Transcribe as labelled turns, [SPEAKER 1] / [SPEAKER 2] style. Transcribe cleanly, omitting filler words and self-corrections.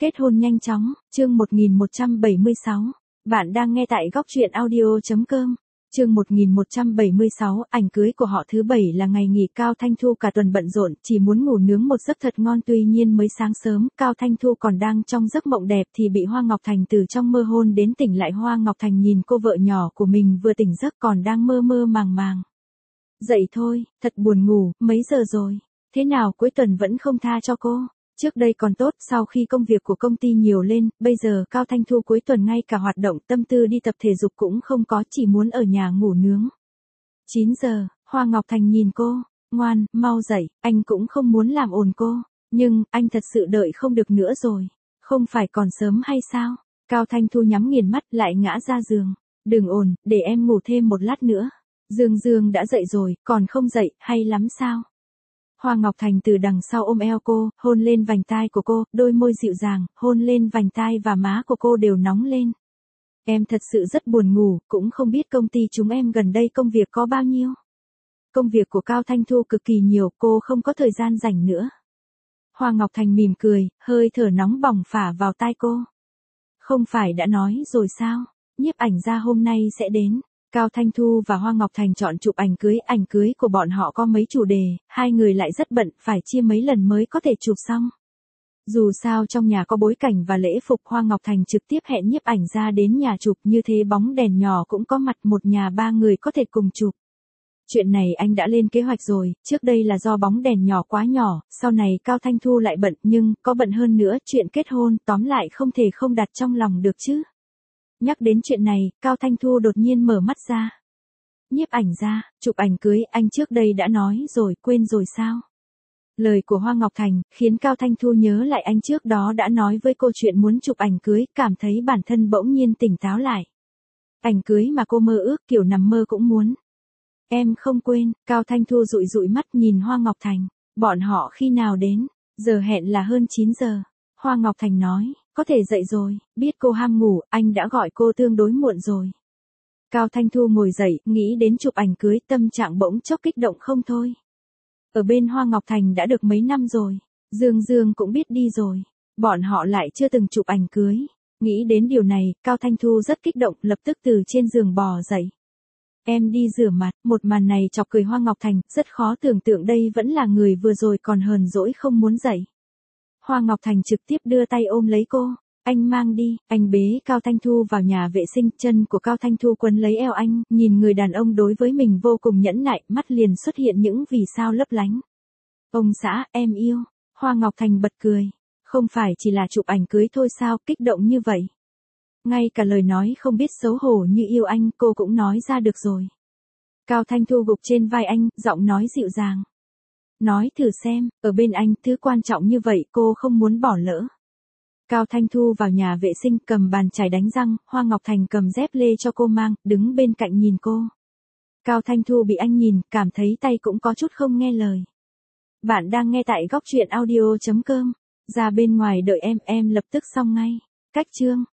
[SPEAKER 1] Kết hôn nhanh chóng, chương 1176. Bạn đang nghe tại góc truyện audio.com. Chương 1176, ảnh cưới của họ thứ 7 là ngày nghỉ. Cao Thanh Thu cả tuần bận rộn, chỉ muốn ngủ nướng một giấc thật ngon. Tuy nhiên mới sáng sớm, Cao Thanh Thu còn đang trong giấc mộng đẹp thì bị Hoa Ngọc Thành từ trong mơ hôn đến tỉnh lại. Hoa Ngọc Thành nhìn cô vợ nhỏ của mình vừa tỉnh giấc còn đang mơ mơ màng màng. Dậy thôi, thật buồn ngủ, mấy giờ rồi? Thế nào cuối tuần vẫn không tha cho cô? Trước đây còn tốt, sau khi công việc của công ty nhiều lên, bây giờ Cao Thanh Thu cuối tuần ngay cả hoạt động tâm tư đi tập thể dục cũng không có, chỉ muốn ở nhà ngủ nướng. 9 giờ, Hoa Ngọc Thành nhìn cô, ngoan, mau dậy, anh cũng không muốn làm ồn cô, nhưng, anh thật sự đợi không được nữa rồi, không phải còn sớm hay sao? Cao Thanh Thu nhắm nghiền mắt lại ngã ra giường, đừng ồn, để em ngủ thêm một lát nữa. Dương Dương đã dậy rồi, còn không dậy, hay lắm sao? Hoa Ngọc Thành từ đằng sau ôm eo cô, hôn lên vành tai của cô, đôi môi dịu dàng, hôn lên vành tai và má của cô đều nóng lên. Em thật sự rất buồn ngủ, cũng không biết công ty chúng em gần đây công việc có bao nhiêu. Công việc của Cao Thanh Thu cực kỳ nhiều, cô không có thời gian rảnh nữa. Hoa Ngọc Thành mỉm cười, hơi thở nóng bỏng phả vào tai cô. Không phải đã nói rồi sao, nhiếp ảnh gia hôm nay sẽ đến. Cao Thanh Thu và Hoa Ngọc Thành chọn chụp ảnh cưới của bọn họ có mấy chủ đề, hai người lại rất bận, phải chia mấy lần mới có thể chụp xong. Dù sao trong nhà có bối cảnh và lễ phục, Hoa Ngọc Thành trực tiếp hẹn nhiếp ảnh ra đến nhà chụp, như thế bóng đèn nhỏ cũng có mặt, một nhà ba người có thể cùng chụp. Chuyện này anh đã lên kế hoạch rồi, trước đây là do bóng đèn nhỏ quá nhỏ, sau này Cao Thanh Thu lại bận, nhưng, có bận hơn nữa, chuyện kết hôn, tóm lại không thể không đặt trong lòng được chứ. Nhắc đến chuyện này, Cao Thanh Thu đột nhiên mở mắt ra. Nhiếp ảnh gia, chụp ảnh cưới, anh trước đây đã nói rồi, quên rồi sao? Lời của Hoa Ngọc Thành, khiến Cao Thanh Thu nhớ lại anh trước đó đã nói với cô chuyện muốn chụp ảnh cưới, cảm thấy bản thân bỗng nhiên tỉnh táo lại. Ảnh cưới mà cô mơ ước, kiểu nằm mơ cũng muốn. Em không quên, Cao Thanh Thu dụi dụi mắt nhìn Hoa Ngọc Thành, bọn họ khi nào đến? Giờ hẹn là hơn 9 giờ. Hoa Ngọc Thành nói, có thể dậy rồi, biết cô ham ngủ, anh đã gọi cô tương đối muộn rồi. Cao Thanh Thu ngồi dậy, nghĩ đến chụp ảnh cưới, tâm trạng bỗng chốc kích động không thôi. Ở bên Hoa Ngọc Thành đã được mấy năm rồi, Dương Dương cũng biết đi rồi, bọn họ lại chưa từng chụp ảnh cưới. Nghĩ đến điều này, Cao Thanh Thu rất kích động, lập tức từ trên giường bò dậy. Em đi rửa mặt, một màn này chọc cười Hoa Ngọc Thành, rất khó tưởng tượng đây vẫn là người vừa rồi còn hờn dỗi không muốn dậy. Hoa Ngọc Thành trực tiếp đưa tay ôm lấy cô, anh mang đi, anh bế Cao Thanh Thu vào nhà vệ sinh, chân của Cao Thanh Thu quấn lấy eo anh, nhìn người đàn ông đối với mình vô cùng nhẫn nại, mắt liền xuất hiện những vì sao lấp lánh. Ông xã, em yêu, Hoa Ngọc Thành bật cười, không phải chỉ là chụp ảnh cưới thôi sao, kích động như vậy. Ngay cả lời nói không biết xấu hổ như yêu anh, cô cũng nói ra được rồi. Cao Thanh Thu gục trên vai anh, giọng nói dịu dàng. Nói thử xem, ở bên anh, thứ quan trọng như vậy cô không muốn bỏ lỡ. Cao Thanh Thu vào nhà vệ sinh, cầm bàn chải đánh răng, Hoa Ngọc Thành cầm dép lê cho cô mang, đứng bên cạnh nhìn cô. Cao Thanh Thu bị anh nhìn, cảm thấy tay cũng có chút không nghe lời. Bạn đang nghe tại góc truyện audio.com. Ra bên ngoài đợi em lập tức xong ngay. Cách chương.